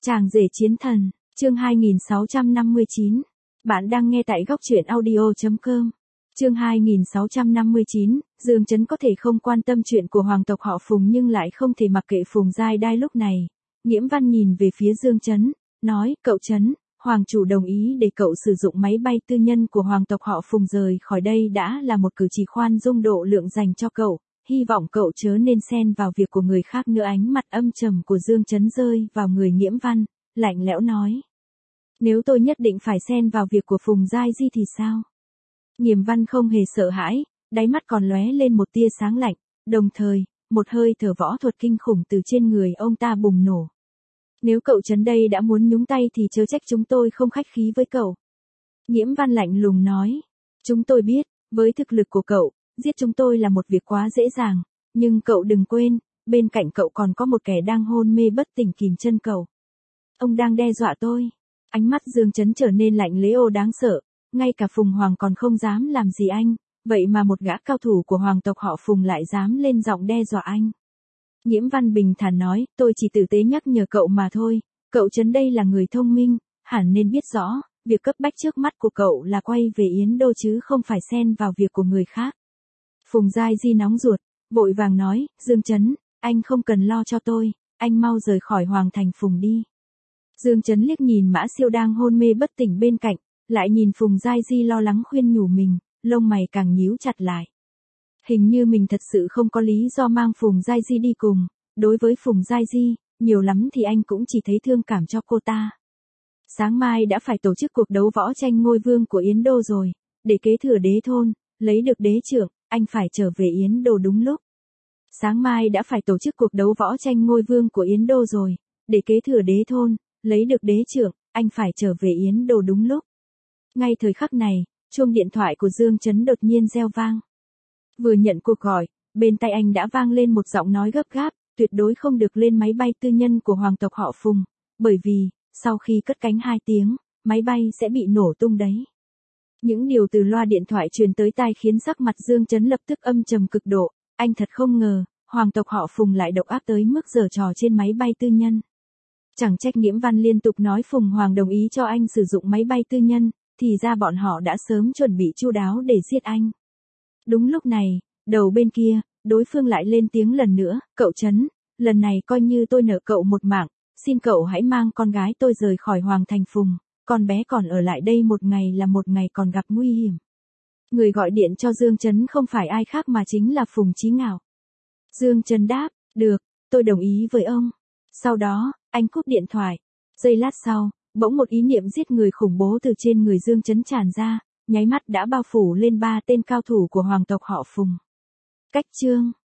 Chàng rể chiến thần, chương 2659. Bạn đang nghe tại góc truyện audio.com. Chương 2659, Dương Chấn có thể không quan tâm chuyện của hoàng tộc họ Phùng nhưng lại không thể mặc kệ Phùng Giai Đai lúc này. Nghiễm Văn nhìn về phía Dương Chấn, nói, cậu Chấn, hoàng chủ đồng ý để cậu sử dụng máy bay tư nhân của hoàng tộc họ Phùng rời khỏi đây đã là một cử chỉ khoan dung độ lượng dành cho cậu. Hy vọng cậu chớ nên xen vào việc của người khác nữa. Ánh mặt âm trầm của Dương Chấn rơi vào người Nghiễm Văn, lạnh lẽo nói. Nếu tôi nhất định phải xen vào việc của Phùng Giai Di thì sao? Nghiễm Văn không hề sợ hãi, đáy mắt còn lóe lên một tia sáng lạnh, đồng thời, một hơi thở võ thuật kinh khủng từ trên người ông ta bùng nổ. Nếu cậu Chấn đây đã muốn nhúng tay thì chớ trách chúng tôi không khách khí với cậu. Nghiễm Văn lạnh lùng nói. Chúng tôi biết, với thực lực của cậu, giết chúng tôi là một việc quá dễ dàng, nhưng cậu đừng quên, bên cạnh cậu còn có một kẻ đang hôn mê bất tỉnh kìm chân cậu. Ông đang đe dọa tôi. Ánh mắt Dương Chấn trở nên lạnh lẽo đáng sợ, ngay cả Phùng Hoàng còn không dám làm gì anh, vậy mà một gã cao thủ của hoàng tộc họ Phùng lại dám lên giọng đe dọa anh. Nghiễm Văn bình thản nói, tôi chỉ tử tế nhắc nhở cậu mà thôi, cậu Chấn đây là người thông minh, hẳn nên biết rõ, việc cấp bách trước mắt của cậu là quay về Yến Đô chứ không phải xen vào việc của người khác. Phùng Giai Di nóng ruột, vội vàng nói, Dương Chấn, anh không cần lo cho tôi, anh mau rời khỏi Hoàng Thành Phùng đi. Dương Chấn liếc nhìn Mã Siêu đang hôn mê bất tỉnh bên cạnh, lại nhìn Phùng Giai Di lo lắng khuyên nhủ mình, lông mày càng nhíu chặt lại. Hình như mình thật sự không có lý do mang Phùng Giai Di đi cùng, đối với Phùng Giai Di, nhiều lắm thì anh cũng chỉ thấy thương cảm cho cô ta. Sáng mai đã phải tổ chức cuộc đấu võ tranh ngôi vương của Yến Đô rồi, để kế thừa đế thôn, lấy được đế trưởng, anh phải trở về Yến Đô đúng lúc. Sáng mai đã phải tổ chức cuộc đấu võ tranh ngôi vương của Yến Đô rồi, để kế thừa đế thôn, lấy được đế trưởng, anh phải trở về Yến Đô đúng lúc. Ngay thời khắc này, chuông điện thoại của Dương Chấn đột nhiên reo vang. Vừa nhận cuộc gọi, bên tai anh đã vang lên một giọng nói gấp gáp, tuyệt đối không được lên máy bay tư nhân của hoàng tộc họ Phùng, bởi vì, sau khi cất cánh 2 tiếng, máy bay sẽ bị nổ tung đấy. Những điều từ loa điện thoại truyền tới tai khiến sắc mặt Dương Chấn lập tức âm trầm cực độ, anh thật không ngờ, hoàng tộc họ Phùng lại độc ác tới mức giở trò trên máy bay tư nhân. Chẳng trách Nghiễm Văn liên tục nói Phùng Hoàng đồng ý cho anh sử dụng máy bay tư nhân, thì ra bọn họ đã sớm chuẩn bị chu đáo để giết anh. Đúng lúc này, đầu bên kia, đối phương lại lên tiếng lần nữa, cậu Chấn, lần này coi như tôi nợ cậu một mạng, xin cậu hãy mang con gái tôi rời khỏi Hoàng Thành Phùng, con bé còn ở lại đây một ngày là một ngày còn gặp nguy hiểm. Người gọi điện cho Dương Chấn không phải ai khác mà chính là Phùng Chí Ngạo. Dương Chấn đáp, được, tôi đồng ý với ông. Sau đó, anh cúp điện thoại. Giây lát sau, bỗng một ý niệm giết người khủng bố từ trên người Dương Chấn tràn ra, nháy mắt đã bao phủ lên 3 tên cao thủ của hoàng tộc họ Phùng. Cách chương